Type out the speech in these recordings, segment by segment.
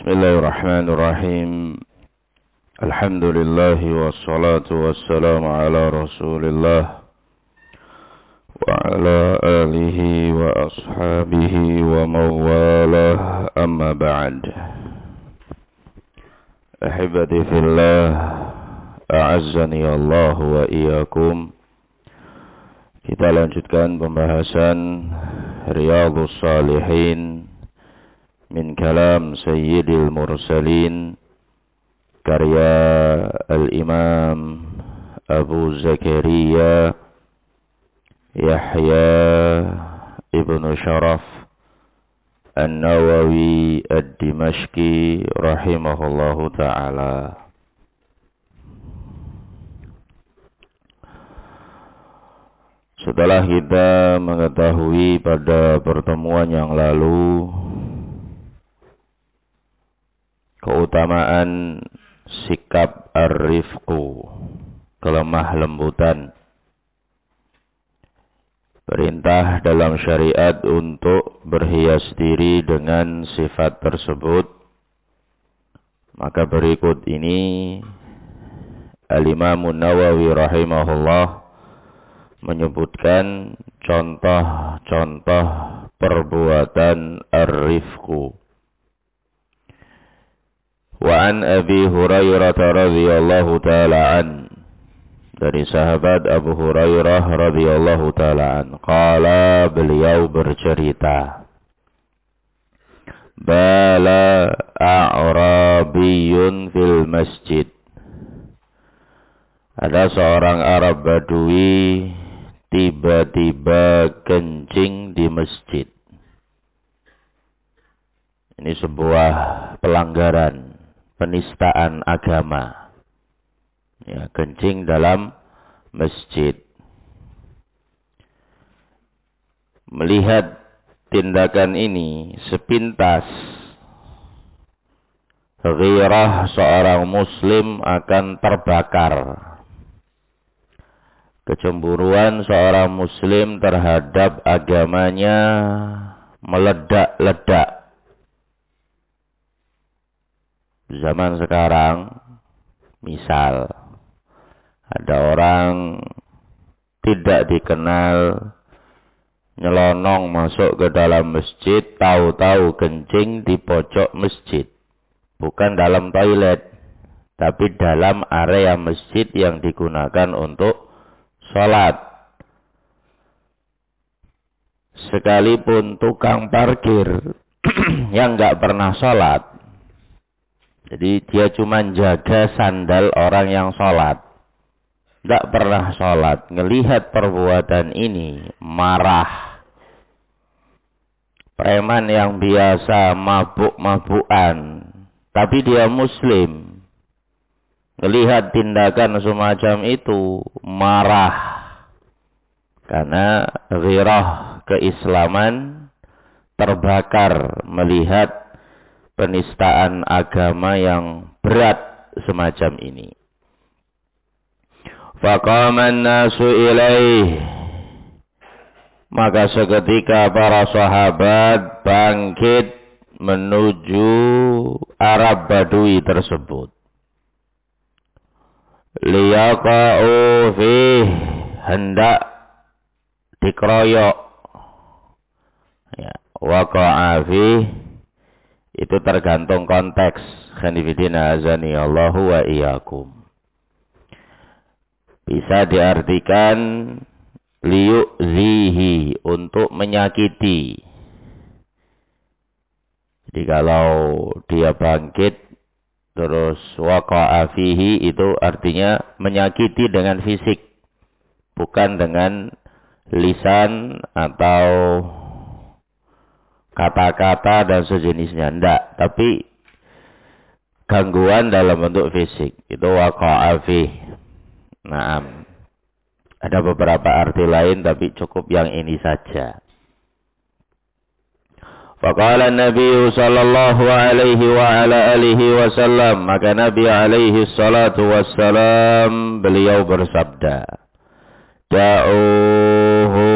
Bismillahirrahmanirrahim. Alhamdulillah wassalatu wassalamu ala Rasulillah wa ala alihi wa ashabihi wa mawalah, amma ba'd. Ahibati fillah, a'azzani Allah wa iyyakum. Kita lanjutkan pembahasan Riyadhus Shalihin min kalam Sayyidil Mursalin, karya Al-Imam Abu Zakaria Yahya Ibn Sharaf An-Nawawi Ad-Dimashqi rahimahullahu ta'ala. Setelah kita mengetahui pada pertemuan yang lalu keutamaan sikap ar-rifqu, kelemah lembutan, perintah dalam syariat untuk berhias diri dengan sifat tersebut, maka berikut ini Al-Imam Nawawi rahimahullah menyebutkan contoh-contoh perbuatan ar-rifqu. Wa an Abi Hurairah radhiyallahu ta'ala an, dari sahabat Abu Hurairah radhiyallahu ta'ala an, qala, beliau bercerita, bala a'rabiyyun fil masjid, ada seorang Arab Badui tiba-tiba kencing di masjid. Ini sebuah pelanggaran, penistaan agama. Ya, kencing dalam masjid. Melihat tindakan ini sepintas, ghirah seorang muslim akan terbakar. Kecemburuan seorang muslim terhadap agamanya meledak-ledak. Zaman sekarang, misal ada orang tidak dikenal nyelonong masuk ke dalam masjid, tahu-tahu kencing di pojok masjid. Bukan dalam toilet, tapi dalam area masjid yang digunakan untuk sholat. Sekalipun tukang parkir yang nggak pernah sholat, jadi dia cuma jaga sandal orang yang sholat, tidak pernah sholat, ngelihat perbuatan ini, marah. Preman yang biasa mabuk-mabukan, tapi dia muslim, ngelihat tindakan semacam itu, marah. Karena ghirah keislaman terbakar melihat penistaan agama yang berat semacam ini. Faqaman nasu ilaih, maka seketika para sahabat bangkit menuju Arab Badui tersebut. Liyaqa'u fih, hendak dikeroyok. Ya, waqa'a fih itu tergantung konteks. Khanifidina azani Allahu wa iyyakum. Bisa diartikan liyu'zihi, untuk menyakiti. Jadi kalau dia bangkit terus waqa'a fihi, itu artinya menyakiti dengan fisik, bukan dengan lisan atau kata-kata dan sejenisnya, enggak, tapi gangguan dalam bentuk fisik, itu waqa'a fih. Naam. Ada beberapa arti lain, tapi cukup yang ini saja. Faqala Nabi sallallahu alaihi wa ala alihi wasallam, maka Nabi alaihi salatu wassalam beliau bersabda, da'uhu,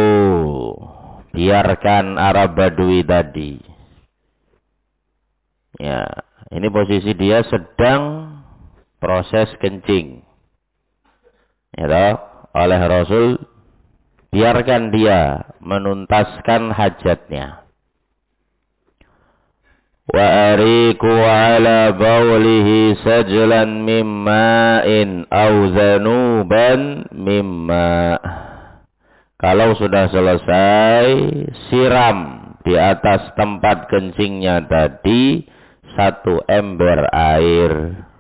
biarkan Arab Badui tadi. Ya, Ini posisi dia sedang proses kencing. Ya, oleh Rasul, biarkan dia menuntaskan hajatnya. Wa ariku ala baulihi sajlan mimma'in aw zanuban mimma. Kalau sudah selesai, siram di atas tempat kencingnya tadi 1 ember air.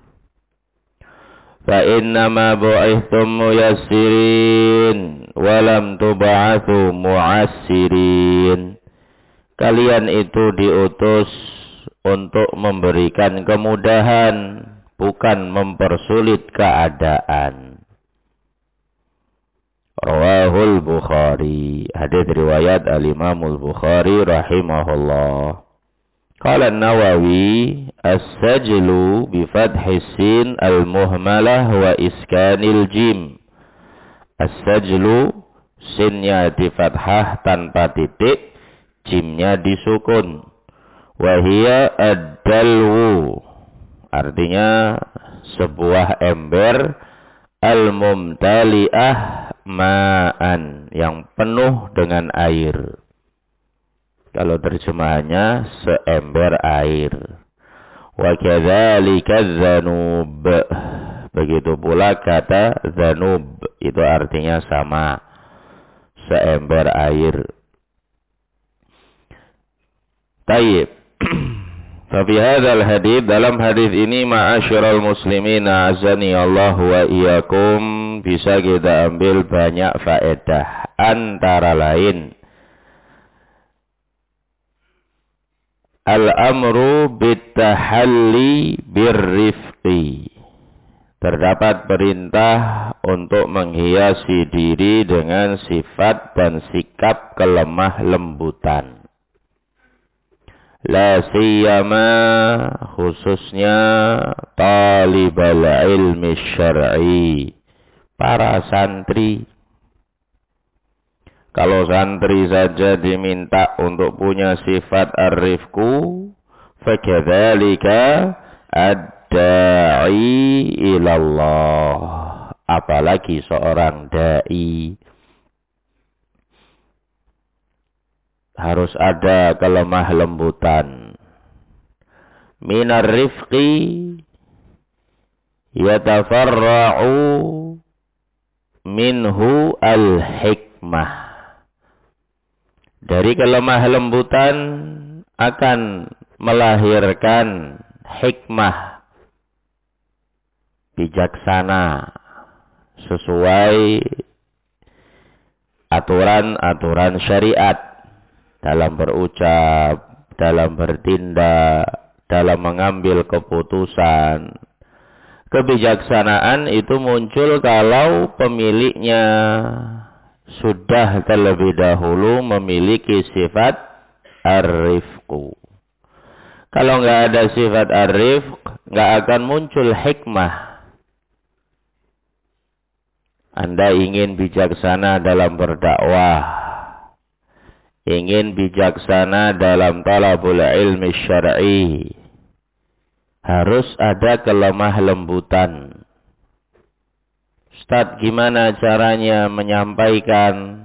Fa innama bu'ithum muyassirin walam tub'atsu mu'assirin. Kalian itu diutus untuk memberikan kemudahan, bukan mempersulit keadaan. Rawahul Bukhari. Hadits riwayat Al-Imam Al-Bukhari rahimahullah. Qala An-Nawawi, as-sajlu bi fathis sin al-muhmalah wa iskanil jim. As-sajlu, sinnya di fathah tanpa titik, jimnya disukun. Wa hiya ad-dalwu, artinya sebuah ember al-mumtali'ah ma'an, yang penuh dengan air. Kalau terjemahannya seember air. Wa kadzalika dzanub. Begitu pula kata dzanub, itu artinya sama, seember air. Tayyib. Tapi hadzal hadits, dalam hadis ini ma'asyiral muslimin azani Allah wa iyyakum, bisa kita ambil banyak faedah, antara lain al-amru bitahalli birrifqi. Terdapat perintah untuk menghiasi diri dengan sifat dan sikap kelemah lembutan. La siyama, khususnya talibal ilmi syar'i, para santri. Kalau santri saja diminta untuk punya sifat ar-rifqu, fakadzalika ad-da'i ilallah, apalagi seorang dai. Harus ada kelemah lembutan. Minar rifqi yatafarra'u minhu al-hikmah. Dari kelemah lembutan akan melahirkan hikmah, bijaksana, sesuai aturan-aturan syariat. Dalam berucap, dalam bertindak, dalam mengambil keputusan. Kebijaksanaan itu muncul kalau pemiliknya sudah terlebih dahulu memiliki sifat ar-rifqu. Kalau nggak ada sifat ar-rifq, nggak akan muncul hikmah. Anda ingin bijaksana dalam berdakwah, ingin bijaksana dalam talabul ilmi syar'i, harus ada kelemah lembutan. Ustaz, gimana caranya menyampaikan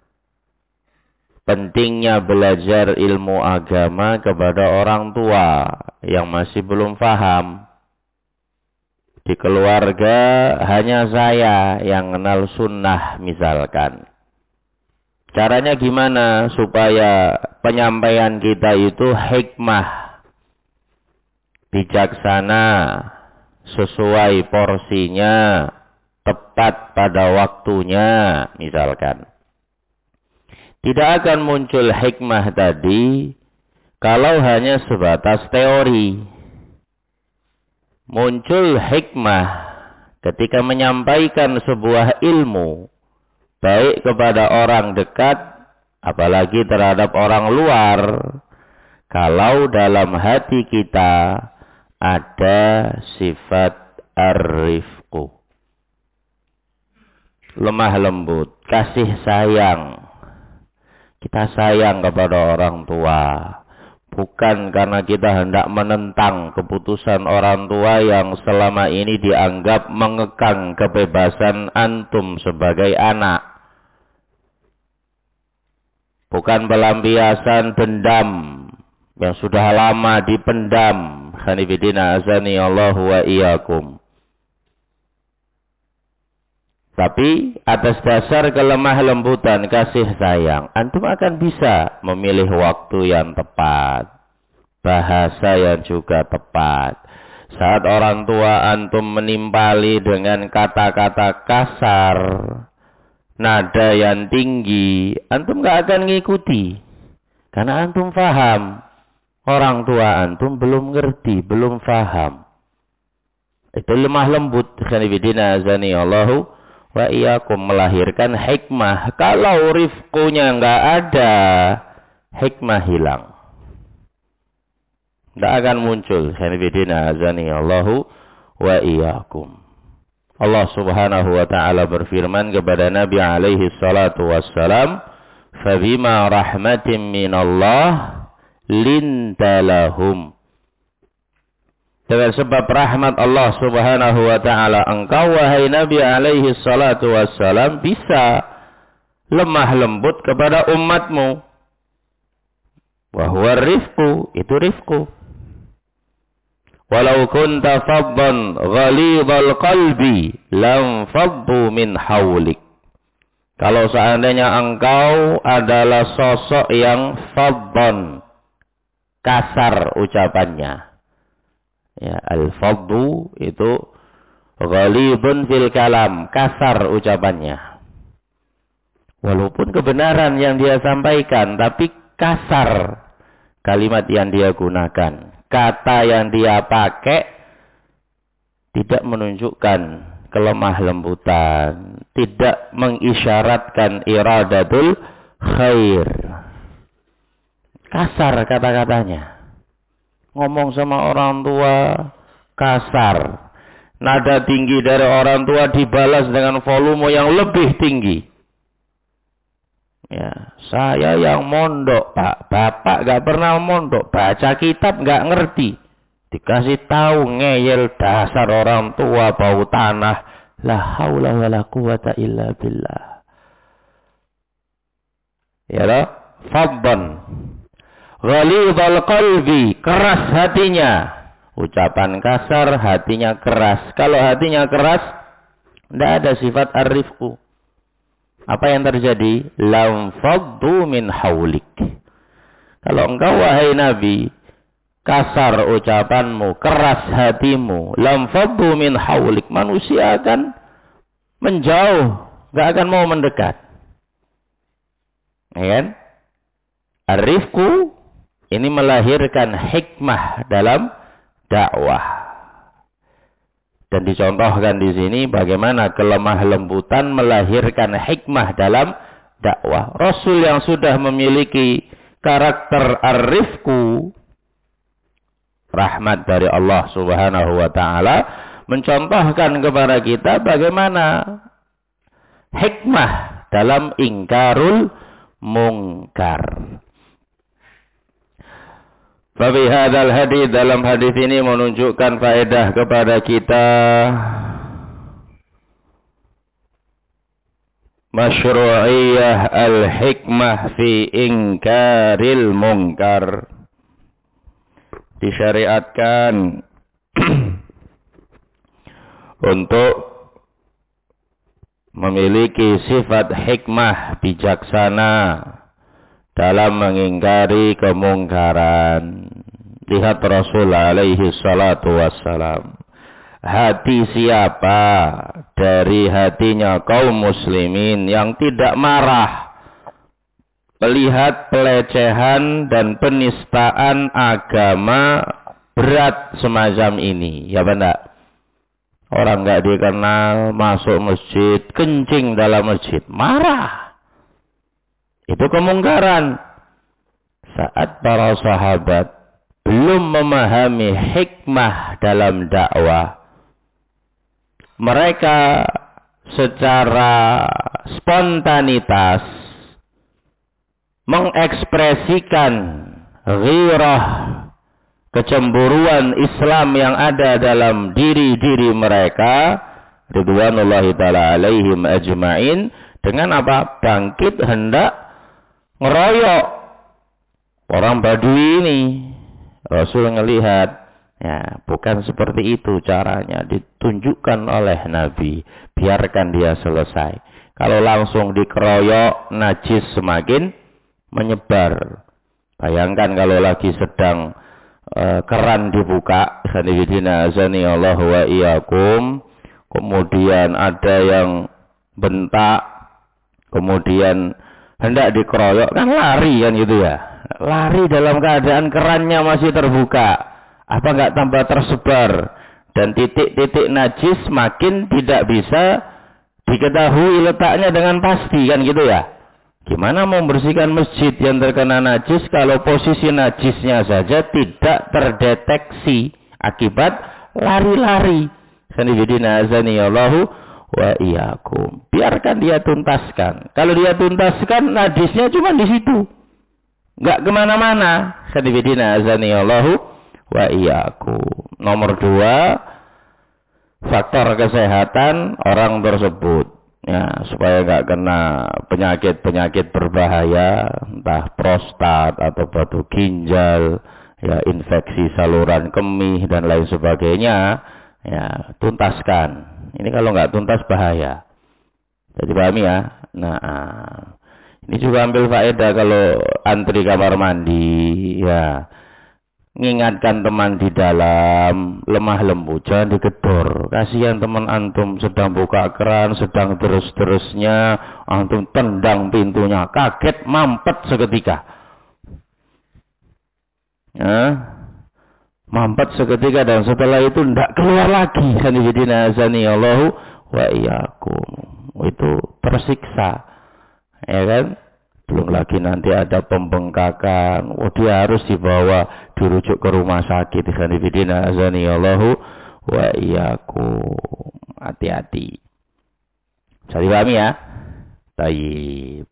pentingnya belajar ilmu agama kepada orang tua yang masih belum paham? Di keluarga hanya saya yang kenal sunnah misalkan. Caranya gimana supaya penyampaian kita itu hikmah, bijaksana, sesuai porsinya, tepat pada waktunya misalkan. Tidak akan muncul hikmah tadi kalau hanya sebatas teori. Muncul hikmah ketika menyampaikan sebuah ilmu, baik kepada orang dekat, apalagi terhadap orang luar, kalau dalam hati kita ada sifat ar-rifqu, lemah lembut, kasih sayang. Kita sayang kepada orang tua, Bukan karena kita hendak menentang keputusan orang tua yang selama ini dianggap mengekang kebebasan antum sebagai anak. Bukan pelampiasan dendam yang sudah lama dipendam. Khanifidina azani Allah wa iyyakum. Tapi atas dasar kelemah lembutan kasih sayang, antum akan bisa memilih waktu yang tepat, bahasa yang juga tepat. Saat orang tua antum menimpali dengan kata-kata kasar, nada yang tinggi, antum gak akan ngikuti. Karena antum faham, orang tua antum belum ngerti, belum faham. Itu lemah lembut. Khanifidina azani Allahu wa iyyakum, melahirkan hikmah. Kalau rifqunya enggak ada, hikmah hilang. Enggak akan muncul. Khanifidina azani Allahu wa iyyakum. Allah Subhanahu wa taala berfirman kepada Nabi alaihi salatu wassalam, "Fabima rahmatin minallah linta lahum." Dengan sebab rahmat Allah Subhanahu wa taala, engkau wahai Nabi alaihi salatu wassalam bisa lemah lembut kepada umatmu. Wa huwa rifqu, itu rifqu. Walau kunta faddan ghalidhal qalbi lam faddu min haulik. Kalau seandainya engkau adalah sosok yang faddan, kasar ucapannya. Ya, al-faddu itu ghalibun fil kalam, kasar ucapannya. Walaupun kebenaran yang dia sampaikan, tapi kasar kalimat yang dia gunakan. Kata yang dia pakai tidak menunjukkan kelemah lembutan, tidak mengisyaratkan iradatul khair. Kasar kata-katanya. Ngomong sama orang tua kasar. Nada tinggi dari orang tua dibalas dengan volume yang lebih tinggi. Ya, saya yang mondok, Pak. Bapak gak pernah mondok. Baca kitab gak ngerti. Dikasih tahu ngeyel, dasar orang tua bau tanah. La haula wa la quwata illa billah. Ya loh, faddan. Ghalidhal qalbi, keras hatinya. Ucapan kasar, hatinya keras. Kalau hatinya keras, tidak ada sifat ar-rifqu. Apa yang terjadi? Lam faddu min haulik. Kalau engkau wahai Nabi, kasar ucapanmu, keras hatimu, lam faddu min haulik, manusia akan menjauh, gak akan mau mendekat. Ya kan? Ar-rifqu ini melahirkan hikmah dalam dakwah. Dan dicontohkan di sini bagaimana kelemah lembutan melahirkan hikmah dalam dakwah. Rasul yang sudah memiliki karakter ar-rifqu, rahmat dari Allah Subhanahu wa taala, mencontohkan kepada kita bagaimana hikmah dalam ingkarul mungkar. Fabi hadzal hadis, dalam hadis ini menunjukkan faedah kepada kita masyru'iyah al-hikmah fi inkaril munkar. Disyariatkan untuk memiliki sifat hikmah bijaksana dalam mengingkari kemungkaran. Lihat Rasul alaihi salatu wassalam. Hati siapa dari hatinya kaum muslimin yang tidak marah melihat pelecehan dan penistaan agama berat semacam ini? Ya benar. Orang nggak dikenal masuk masjid, kencing dalam masjid, marah. Itu kemungkaran. Saat para sahabat belum memahami hikmah dalam dakwah, mereka secara spontanitas mengekspresikan ghirah, kecemburuan Islam yang ada dalam diri-diri mereka, ridwanullahi ta'ala alaihim ajma'in, dengan apa? Bangkit hendak ngeroyok orang Badui ini. Rasul ngelihat, ya, bukan seperti itu caranya, ditunjukkan oleh Nabi. Biarkan dia selesai. Kalau langsung dikeroyok, najis semakin menyebar. Bayangkan kalau lagi sedang keran dibuka, sanibidina azani Allah wa iyyakum, kemudian ada yang bentak, kemudian hendak dikeroyok, kan lari kan gitu ya. Lari dalam keadaan kerannya masih terbuka. Apa enggak tambah tersebar, dan titik-titik najis makin tidak bisa diketahui letaknya dengan pasti kan gitu ya. Gimana membersihkan masjid yang terkena najis kalau posisi najisnya saja tidak terdeteksi akibat lari-lari. Sanibidina azani Allahu wa iyyakum. Biarkan dia tuntaskan. Kalau dia tuntaskan, najisnya cuma di situ, nggak kemana-mana. Sanibidina azani Allahu wa iyyakum. Nomor 2, faktor kesehatan orang tersebut. Ya, supaya nggak kena penyakit-penyakit berbahaya, entah prostat atau batu ginjal, ya, infeksi saluran kemih dan lain sebagainya, ya, tuntaskan. Ini kalau nggak tuntas bahaya. Jadi pahami ya. Nah, ini juga ambil faedah kalau antri kamar mandi, ya. Mengingatkan teman di dalam, lemah lembut, jangan digedor. Kasihan teman antum sedang buka keran, sedang terus-terusnya, antum tendang pintunya, kaget, mampet seketika. Ya, mampet seketika, dan setelah itu tidak keluar lagi. Sanibidina azani Allahu wa iyyakum. Itu tersiksa, ya kan? Belum lagi nanti ada pembengkakan. Dia harus dibawa, dirujuk ke rumah sakit. Sanibidina azani Allahu wa iyyakum. Hati-hati. Bisa dipahami ya? Baik.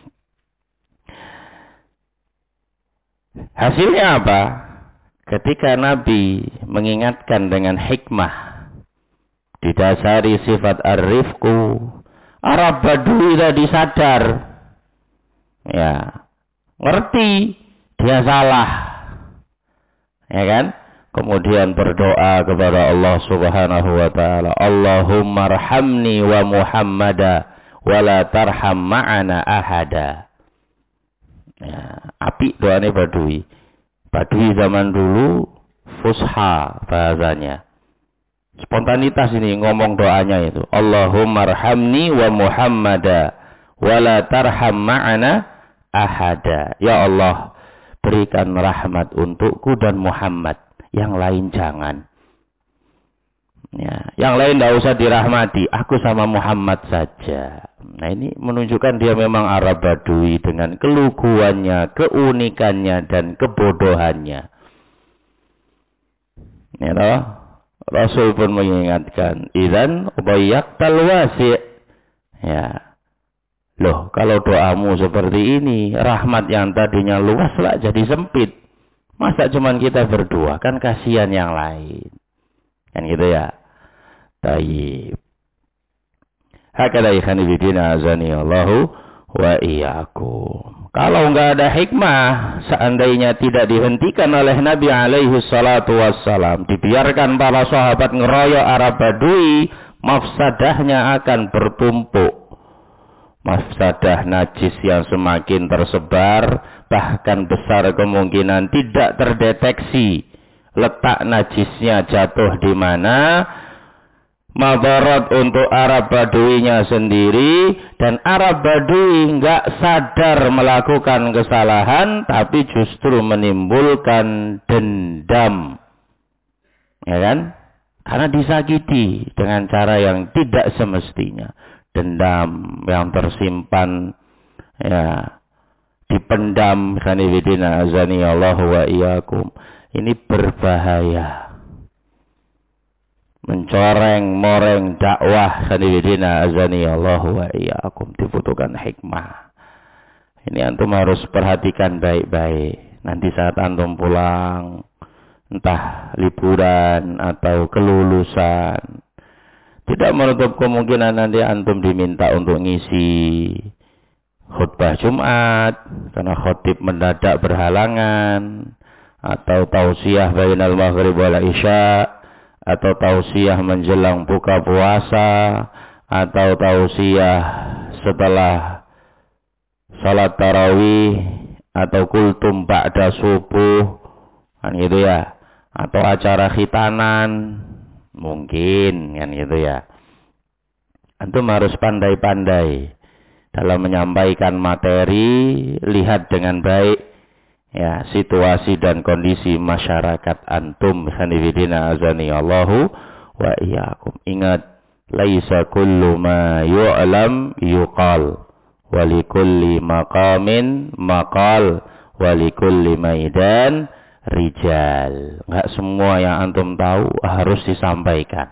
Hasilnya apa? Ketika Nabi mengingatkan dengan hikmah, didasari sifat ar-rifqu, Arab Badui tadi sadar, ya, ngerti dia salah, ya kan? Kemudian berdoa kepada Allah Subhanahu wa taala, Allahumma arhamni wa Muhammada wa la tarham ma'ana ahada. Ya, apik doanya Badui. Badui zaman dulu fusha bahasanya. Spontanitas ini ngomong doanya itu. Allahumma arhamni wa Muhammada wa la tarham ma'ana ahada. Ya Allah, berikan rahmat untukku dan Muhammad. Yang lain jangan. Ya, yang lain tidak usah dirahmati. Aku sama Muhammad saja. Nah, ini menunjukkan dia memang Arab Badui dengan keluguannya, keunikannya, dan kebodohannya. Ya, toh? Rasul pun mengingatkan, idzan ubayyaqtal wasi'. Ya. Loh, kalau doamu seperti ini, rahmat yang tadinya luas lah jadi sempit. Masa cuman kita berdua, kan kasihan yang lain. Kan gitu ya. Baik. Hakala ikhwanifidina azani Allahu wa iyyakum. Kalau enggak ada hikmah, seandainya tidak dihentikan oleh Nabi alaihi salatu wassalam, dibiarkan para sahabat ngeroyok Arab Badui, mafsadahnya akan bertumpuk. Mafsadah najis yang semakin tersebar, bahkan besar kemungkinan tidak terdeteksi letak najisnya jatuh di mana. Madarat untuk Arab Baduinya sendiri, dan Arab Badui enggak sadar melakukan kesalahan, tapi justru menimbulkan dendam, ya kan? Karena disakiti dengan cara yang tidak semestinya. Dendam yang tersimpan, ya, dipendam. Sanibidina azani Allahu wa iyyakum. Ini berbahaya. Mencoreng, moreng dakwah. Sanibidina azani Allahu wa iyyakum. Dibutuhkan hikmah. Ini antum harus perhatikan baik-baik. nanti saat antum pulang, entah liburan atau kelulusan, tidak menutup kemungkinan nanti antum diminta untuk ngisi khutbah Jumat karena khotib mendadak berhalangan, atau tausiah bainal maghrib wal isya, atau tausiah menjelang buka puasa, atau tausiah setelah salat tarawih, atau kultum ba'da subuh, kan gitu ya, atau acara khitanan mungkin, kan gitu ya. Antum harus pandai-pandai dalam menyampaikan materi, lihat dengan baik ya situasi dan kondisi masyarakat antum. Hanifidina azani Allahu wa iyyakum. Ingat, laisa kullu ma yu'lam yuqal, wa likulli maqamin maqal, wa likulli maidan rijal. Enggak semua yang antum tahu harus disampaikan.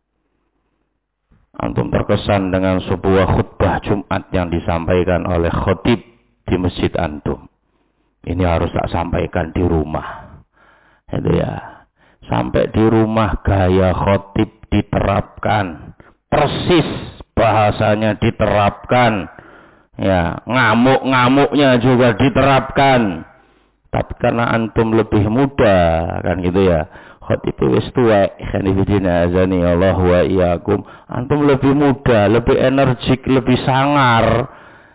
Antum terkesan dengan sebuah khutbah Jumat yang disampaikan oleh khotib di masjid antum. Ini harus tak sampaikan di rumah. Itu ya. Sampai di rumah gaya khotib diterapkan. Persis bahasanya diterapkan. Ya, ngamuk-ngamuknya juga diterapkan. Tapi karena antum lebih muda, kan gitu ya. Khotib wis tuwek, khanifidina azani Allah wa iyyakum. Antum lebih muda, lebih energik, lebih sangar.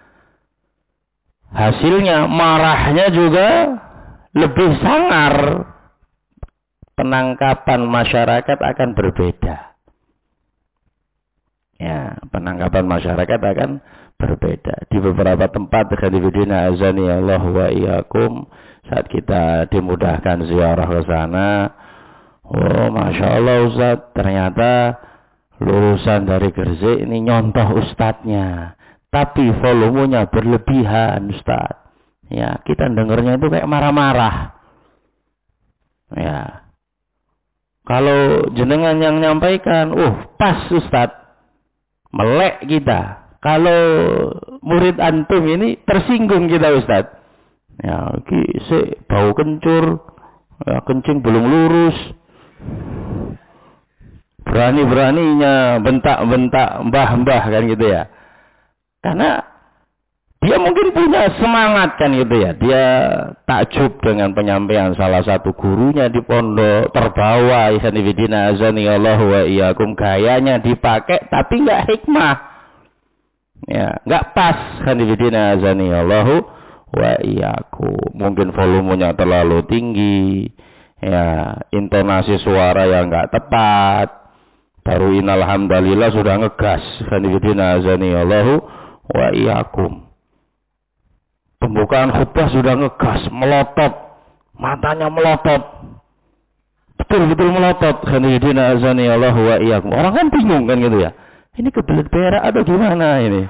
Hasilnya marahnya juga lebih sangar. Penangkapan masyarakat akan berbeda. Ya, penangkapan masyarakat akan berbeda. Di beberapa tempat khanifidina azani Allah wa iyyakum, saat kita dimudahkan ziarah ke sana, oh, Masya Allah Ustaz, ternyata lulusan dari Gresik ini nyontoh ustadznya. Tapi volumenya berlebihan Ustaz. Ya, kita dengarnya itu kayak marah-marah. Ya. Kalau jenengan yang nyampaikan, pas Ustaz. Melek kita. Kalau murid antum ini tersinggung kita Ustaz. Ya, bau kencur. Ya, kencing belum lurus. Berani-beraninya bentak-bentak mbah-mbah kan gitu ya. Karena dia mungkin punya semangat kan gitu ya. Dia takjub dengan penyampaian salah satu gurunya di pondok, terbawa ikhwanifidina azani Allah wa iyyakum, gayanya dipakai tapi enggak hikmah. Ya, enggak pas ikhwanifidina azani Allah wa iyyakum. Mungkin volumenya terlalu tinggi. Ya, intonasi suara yang enggak tepat. Baru innalhamdalillah sudah ngegas. Khanifidina azani Allahu wa iyyakum. Pembukaan khutbah sudah ngegas, melotot. Matanya melotot. Betul-betul melotot. Khanifidina azani Allahu wa iyyakum. Orang kan bingung kan gitu ya. Ini kebelet berak atau gimana ini?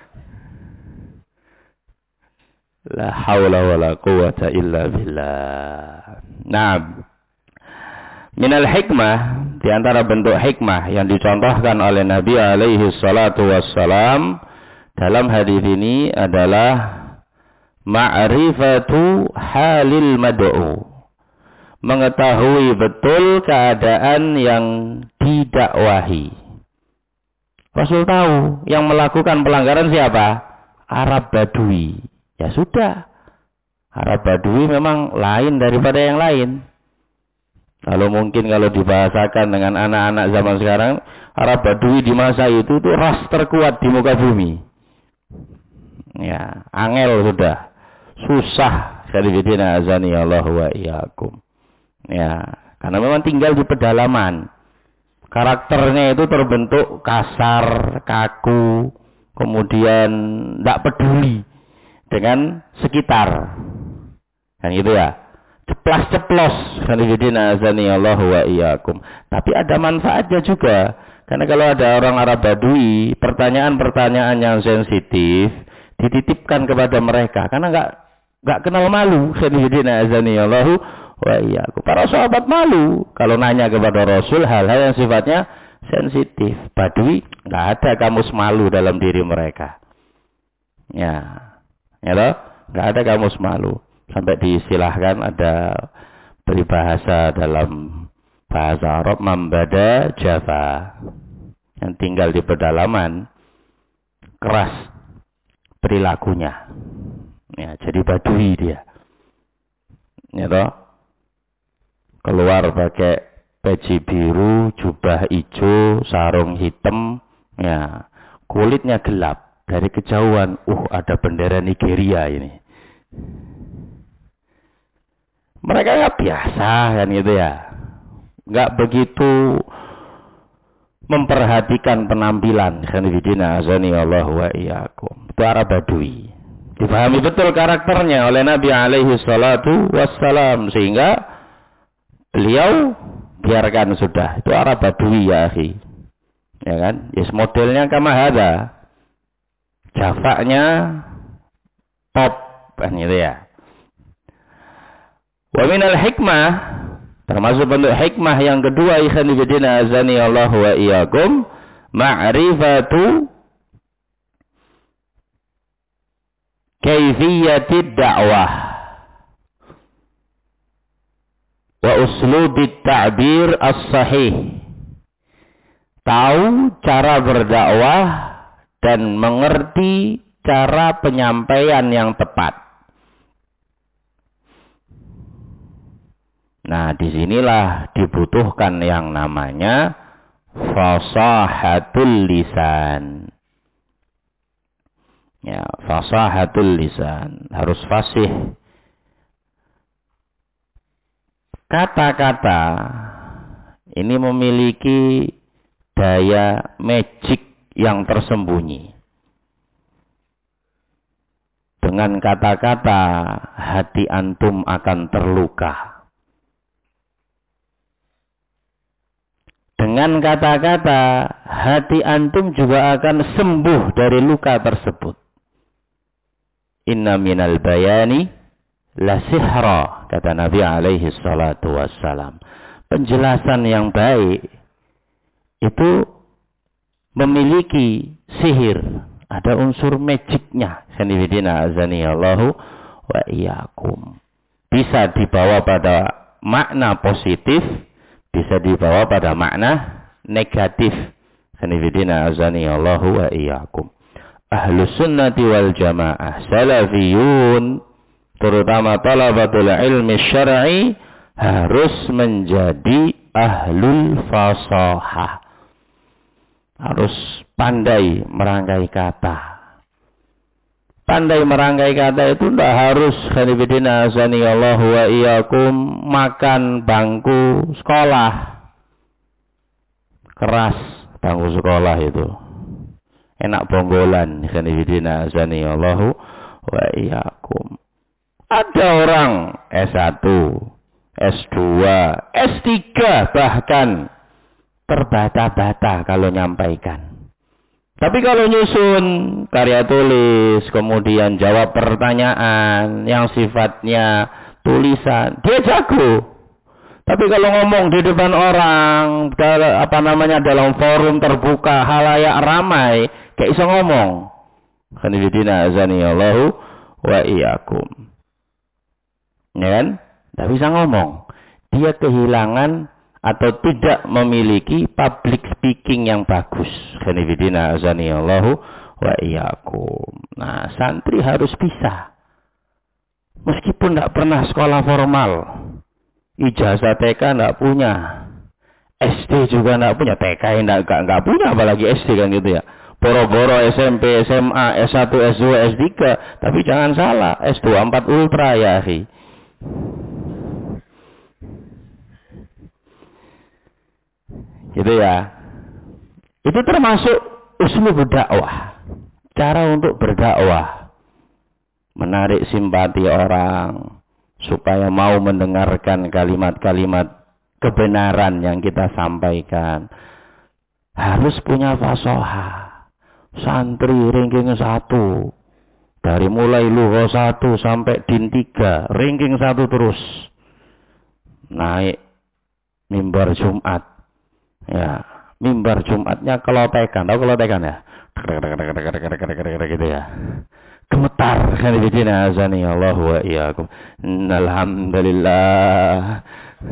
La haula wala quwata illa billah. Nah, minal hikmah, di antara bentuk hikmah yang dicontohkan oleh Nabi alaihi salatu wassalam dalam hadis ini adalah ma'rifatu halil mad'u. Mengetahui betul keadaan yang didakwahi. Rasul tahu yang melakukan pelanggaran siapa? Arab Badui. Ya sudah. Arab Badui memang lain daripada yang lain. Kalau mungkin kalau dibahasakan dengan anak-anak zaman sekarang, Arab Badui di masa itu tuh ras terkuat di muka bumi. Ya, angel sudah. Susah. Khalifidina azani Allah wa iyyakum. Ya, karena memang tinggal di pedalaman. Karakternya itu terbentuk kasar, kaku, kemudian tidak peduli dengan sekitar. Kan gitu ya. Ceplas-ceplos. Khalifidina azani Allah wa iyyakum. Tapi ada manfaatnya juga. Karena kalau ada orang Arab Badui, pertanyaan-pertanyaan yang sensitif dititipkan kepada mereka. Karena enggak kenal malu. Khalifidina azani Allah wa iyyakum. Para sahabat malu kalau nanya kepada Rasul hal-hal yang sifatnya sensitif. Badui enggak ada kamus malu dalam diri mereka. Ya. Ya toh? Enggak ada kamus malu. Sampai diistilahkan ada peribahasa dalam bahasa Arab, mambada Java, yang tinggal di pedalaman keras perilakunya. Ya, jadi badui dia. Ya toh? Keluar pakai peci biru, jubah hijau, sarung hitam, ya, kulitnya gelap. Dari kejauhan, ada bendera Nigeria ini. Mereka nggak biasa kan gitu ya, nggak begitu memperhatikan penampilan. Khanifidina azani Allah wa iyyakum. Itu Arab Badui. Dipahami betul karakternya oleh Nabi alaihi salatu wassalam, sehingga beliau biarkan sudah. Itu Arab Badui ya akhi. Ya kan? Yes, modelnya kama hada. Jafaknya top kan gitu ya. Wa minal hikmah, termasuk bentuk hikmah yang kedua, ikhwan fillah azani Allah wa iyyakum, ma'rifatu kaifiyatid da'wah wa uslubit ta'bir as-sahih. Tahu cara berdakwah dan mengerti cara penyampaian yang tepat. Nah, disinilah dibutuhkan yang namanya fasahatul lisan. Ya, fasahatul lisan, harus fasih. Kata-kata ini memiliki daya magic yang tersembunyi. Dengan kata-kata hati antum akan terluka. Dengan kata-kata hati antum juga akan sembuh dari luka tersebut. Inna minal bayani la sihra, kata Nabi alaihi salatu wassalam. Penjelasan yang baik itu memiliki sihir, ada unsur magicnya. Khanifidina azani Allahu wa iyyakum. Bisa dibawa pada makna positif, bisa dibawa pada makna negatif. Khanifidina azani Allahu wa iyyakum. Ahlus sunnati wal jamaah salafiyun, terutama talabatul ilmi syar'i, harus menjadi ahlul fasahah. Harus pandai merangkai kata. Pandai merangkai kata itu tidak harus, khanifidina azani Allahu wa iyyakum, makan bangku sekolah. Keras bangku sekolah itu. Enak bonggolan, khanifidina azani Allahu wa iyyakum. Ada orang S1, S2, S3 bahkan terbata-bata kalau nyampaikan. Tapi kalau nyusun karya tulis, kemudian jawab pertanyaan yang sifatnya tulisan, dia jago. Tapi kalau ngomong di depan orang, dalam forum terbuka, halayak ramai, kayak iso ngomong. Khanifidina azani Allahu wa iyyakum. Ya kan? Tidak bisa ngomong. Dia kehilangan atau tidak memiliki public speaking yang bagus. Khanifidina azani Allahu wa iyyakum. Nah, santri harus bisa. Meskipun tidak pernah sekolah formal. Ijazah TK tidak punya. SD juga tidak punya. TK tidak punya, apalagi SD kan gitu ya. Boro-boro SMP, SMA, S1, S2, S3. Tapi jangan salah, S24 Ultra ya akhi. Gitu ya. Itu termasuk uslub berdakwah. Cara untuk berdakwah. Menarik simpati orang supaya mau mendengarkan kalimat-kalimat kebenaran yang kita sampaikan. Harus punya fasohah. Santri ranking 1. Dari mulai lughah 1 sampai din 3. Ranking 1 terus. Naik mimbar Jumat. Ya, mimbar Jumatnya kelotekan. Tahu kelotekan ya? Gitu ya. gemetar. Khanifidina azani Allah wa iyyakum. Alhamdulillah.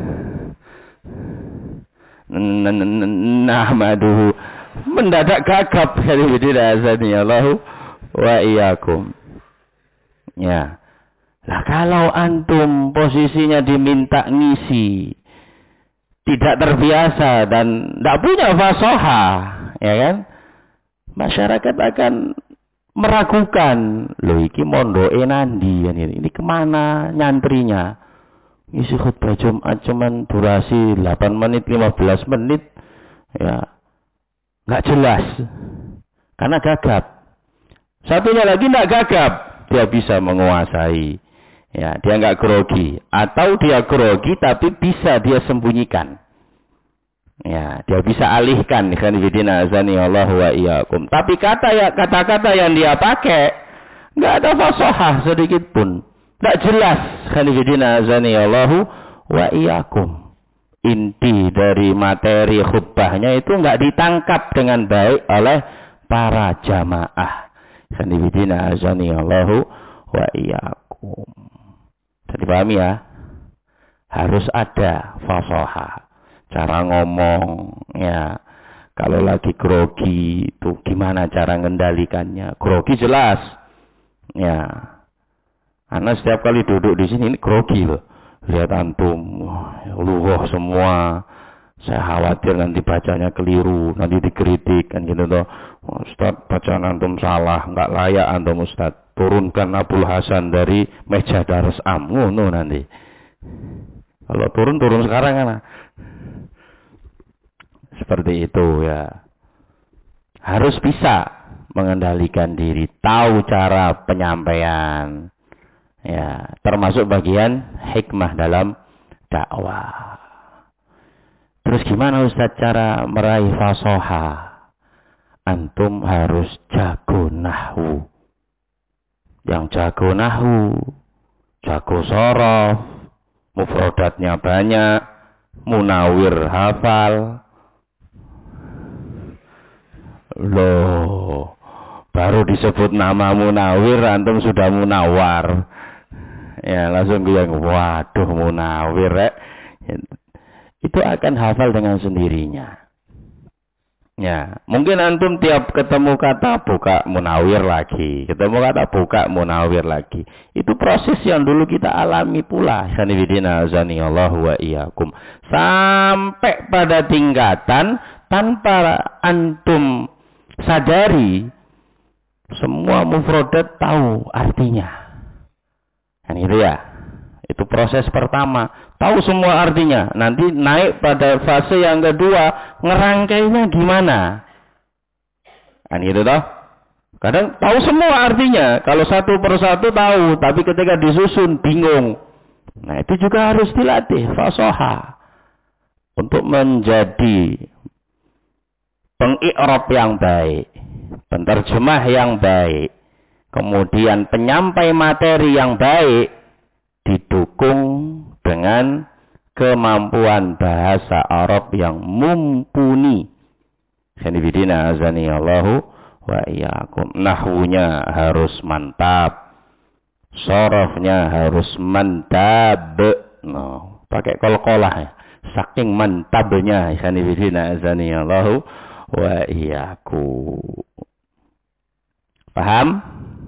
Nahmaduhu. Mendadak gagap. Khanifidina azani Allah wa iyyakum. Ya. Lah kalau antum posisinya diminta ngisi, tidak terbiasa dan tidak punya fasoha, ya kan? Masyarakat akan meragukan, loh iki mondoke nandi ini kemana nyantrinya? Isi khutbah Jumat cuman durasi 8 menit 15 menit, ya nggak jelas karena gagap. Satunya lagi nggak gagap, dia bisa menguasai. Ya, dia nggak grogi, atau dia grogi tapi bisa dia sembunyikan. Ya, dia bisa alihkan. Khanifidina azani Allah wa iyyakum. Tapi kata-kata yang dia pakai nggak ada fasohah sedikit pun, nggak jelas. Khanifidina azani Allah wa iyyakum. Inti dari materi khutbahnya itu nggak ditangkap dengan baik oleh para jamaah. Khanifidina azani Allah wa iyyakum. Jadi pahami ya, harus ada fasohah, cara ngomong, ya. Kalau lagi grogi itu gimana cara ngendalikannya? Grogi jelas, ya. Karena setiap kali duduk di sini ini grogi loh. Lihat antum, luwah semua. Saya khawatir nanti bacanya keliru, nanti dikritik kan gitu toh. Ustaz, bacaan antum salah, nggak layak antum Ustaz. Turunkan Abul Hasan dari meja daras ngono nanti. Kalau turun sekarang kan. Seperti itu ya. Harus bisa mengendalikan diri, tahu cara penyampaian. Ya, termasuk bagian hikmah dalam dakwah. Terus gimana Ustaz cara meraih fasoha? Antum harus jago nahwu. Yang jago nahwu, jago sorof, mufrodatnya banyak, munawir hafal. Loh, baru disebut nama munawir, antum sudah munawar. Ya, langsung bilang, waduh munawir. Itu akan hafal dengan sendirinya. Ya, mungkin antum tiap ketemu kata buka munawir lagi, ketemu kata buka munawir lagi. Itu proses yang dulu kita alami pula. Khanifidina azani Allah wa iyyakum. Sampai pada tingkatan tanpa antum sadari, semua mufrodat tahu artinya. Kan itu ya. Itu proses pertama. Tahu semua artinya. Nanti naik pada fase yang kedua. Ngerangkainya gimana? Kan gitu toh. Kadang tahu semua artinya. Kalau satu persatu tahu. Tapi ketika disusun bingung. Nah itu juga harus dilatih. Fasoha. Untuk menjadi pengi'rab yang baik. Penterjemah yang baik. Kemudian penyampai materi yang baik. Didukung dengan kemampuan bahasa Arab yang mumpuni. Khanifidina azani Allahu wa iyyakum. Nahwunya harus mantap. Sorofnya harus mantap. No, pakai kol-kolah ya. Saking mantapnya. Khanifidina azani Allahu wa iyyakum. Paham?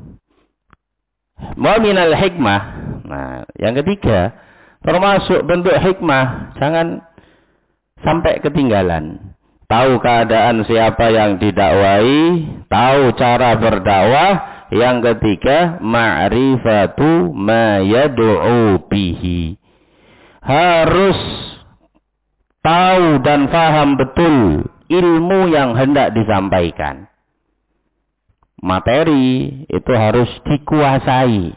Wa minal hikmah. Nah, yang ketiga, termasuk bentuk hikmah, jangan sampai ketinggalan. Tahu keadaan siapa yang didakwai, tahu cara berdakwah. Yang ketiga, ma'rifatu ma yad'u bihi. Harus tahu dan faham betul ilmu yang hendak disampaikan. Materi itu harus dikuasai.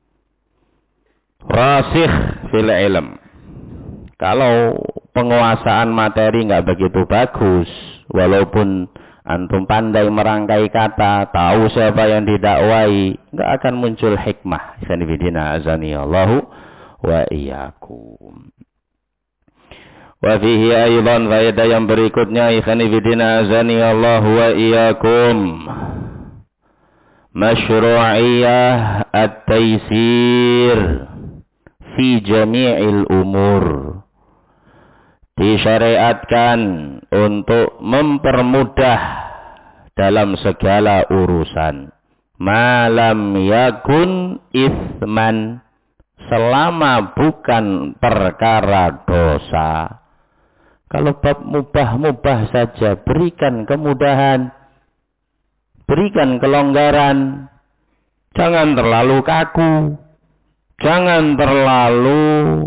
Rasikh fil ilm. Kalau penguasaan materi nggak begitu bagus, walaupun antum pandai merangkai kata, tahu siapa yang didakwai, nggak akan muncul hikmah. Khanifidina azani Allahu wa iyyakum. Wa fihi aydan faedah yang berikutnya, khanifidina azani Allahu wa iyyakum. masyru'iyah at-taysir fi jami'il umur. Disyariatkan untuk mempermudah dalam segala urusan. Malam yakun isman, selama bukan perkara dosa. Kalau bab mubah-mubah saja, berikan kemudahan, berikan kelonggaran. Jangan terlalu kaku, jangan terlalu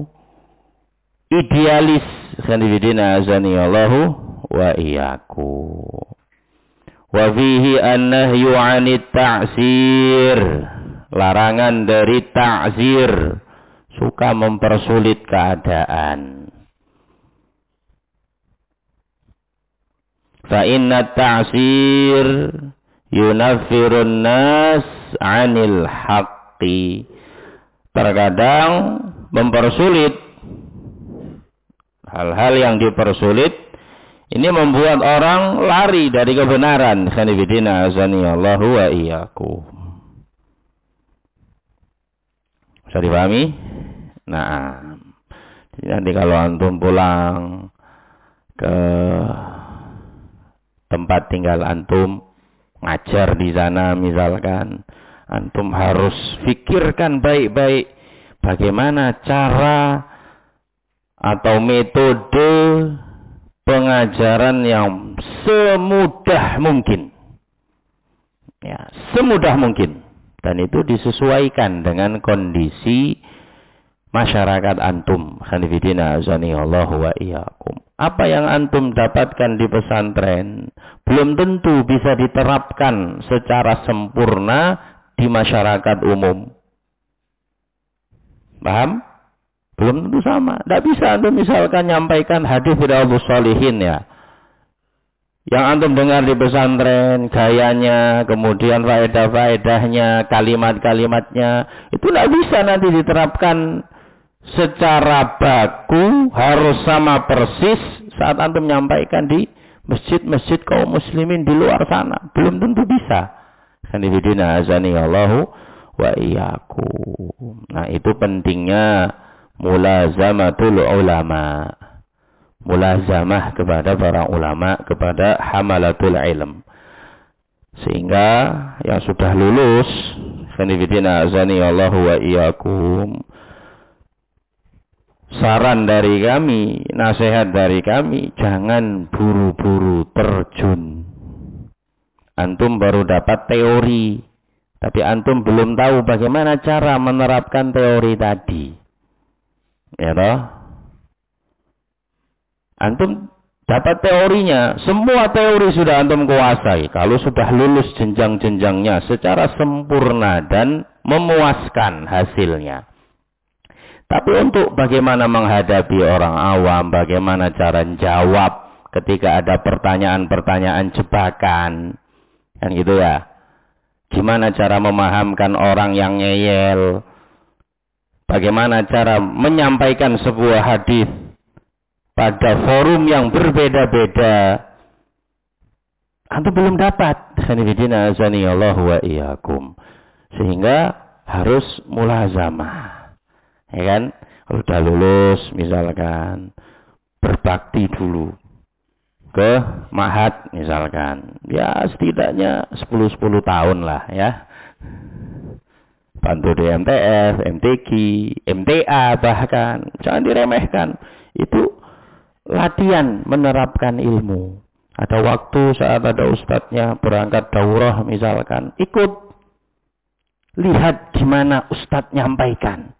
idealis. Sanibidina azani Allahu wa iyyaku. Wa fihi an-nahyu 'anit ta'sir. Larangan dari ta'zir, suka mempersulit keadaan. Fa inna ta'sir yunaffirun nas 'anil haqqi. Terkadang mempersulit, hal-hal yang dipersulit ini membuat orang lari dari kebenaran. Khanifidina azani Allahu wa iyyakum. Bisa dipahami? Nah, nanti kalau antum pulang ke tempat tinggal antum, ngajar di sana misalkan, antum harus fikirkan baik-baik bagaimana cara atau metode pengajaran yang semudah mungkin. Ya, semudah mungkin. Dan itu disesuaikan dengan kondisi masyarakat antum. Khanifidina azani Allahu wa iyyakum. Apa yang antum dapatkan di pesantren belum tentu bisa diterapkan secara sempurna di masyarakat umum. Paham? Belum tentu sama. Tidak bisa antum misalkan nyampaikan hadis Riyadhus Shalihin ya. Yang antum dengar di pesantren, gayanya, kemudian faedah-faedahnya, kalimat-kalimatnya, itu tidak bisa nanti diterapkan secara baku, harus sama persis saat antum menyampaikan di masjid-masjid kaum muslimin di luar sana. Belum tentu bisa. Khanifidina azani Allahu wa iyyakum. Nah, itu pentingnya mulazamatul ulama. Mulazamah kepada para ulama, kepada hamalatul ilm. Sehingga yang sudah lulus, khanifidina azani Allahu wa iyyakum, saran dari kami, nasihat dari kami, jangan buru-buru terjun. Antum baru dapat teori, tapi antum belum tahu bagaimana cara menerapkan teori tadi. Ya toh? Antum dapat teorinya, semua teori sudah antum kuasai. Kalau sudah lulus jenjang-jenjangnya secara sempurna dan memuaskan hasilnya. Tapi untuk bagaimana menghadapi orang awam, bagaimana cara jawab ketika ada pertanyaan-pertanyaan jebakan, kan gitu ya. Gimana cara memahamkan orang yang ngeyel, bagaimana cara menyampaikan sebuah hadis pada forum yang berbeda-beda, antum belum dapat. Khanifidina azani Allahu wa iyyakum. Sehingga harus mulazamah. Ya kan? Kalau sudah lulus misalkan, berbakti dulu ke ma'had misalkan. Ya setidaknya 10 tahun lah ya. Bantu di MTF, MTQ, MTA bahkan. Jangan diremehkan. Itu latihan menerapkan ilmu. Ada waktu saat ada ustadznya berangkat daurah misalkan, ikut lihat gimana ustadz nyampaikan.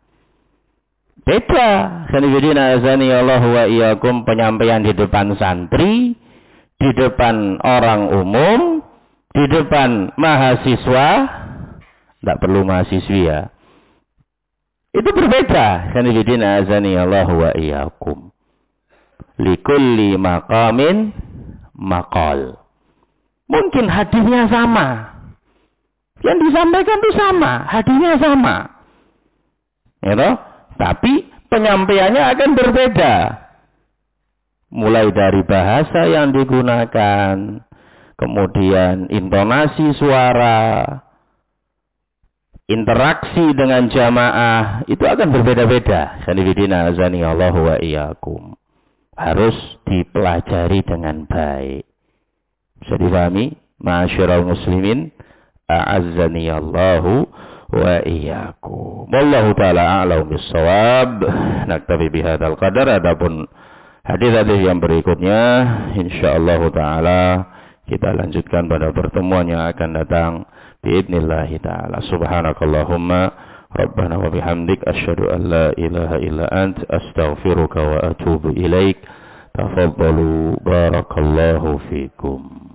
Beda. Khanifidina azani Allahu wa iyyakum, penyampaian di depan santri, di depan orang umum, di depan mahasiswa, tidak perlu mahasiswi ya. Itu berbeda. Khanifidina azani Allahu wa iyyakum. Likulli maqamin maqal. Mungkin hadisnya sama. Yang disampaikan itu sama, hadisnya sama. Ya toh? Tapi penyampaiannya akan berbeda. Mulai dari bahasa yang digunakan, kemudian intonasi suara, interaksi dengan jamaah itu akan berbeda-beda. Khanifidina azani Allah wa iyyakum. Harus dipelajari dengan baik. Bisa dipahami? Ma'asyiral muslimin, a'azzani Allahu wa iyyakum. Wallahu taala a'lam bis-shawab. Naktafi bihadzal qadar. Adapun hadis-hadis yang berikutnya insyaallah taala kita lanjutkan pada pertemuan yang akan datang biidznillah taala. Subhanakallahumma rabbana wa bihamdik asyhadu an la ilaha illa ant astaghfiruka wa atubu ilaik. Tafaddalu barakallahu fikum.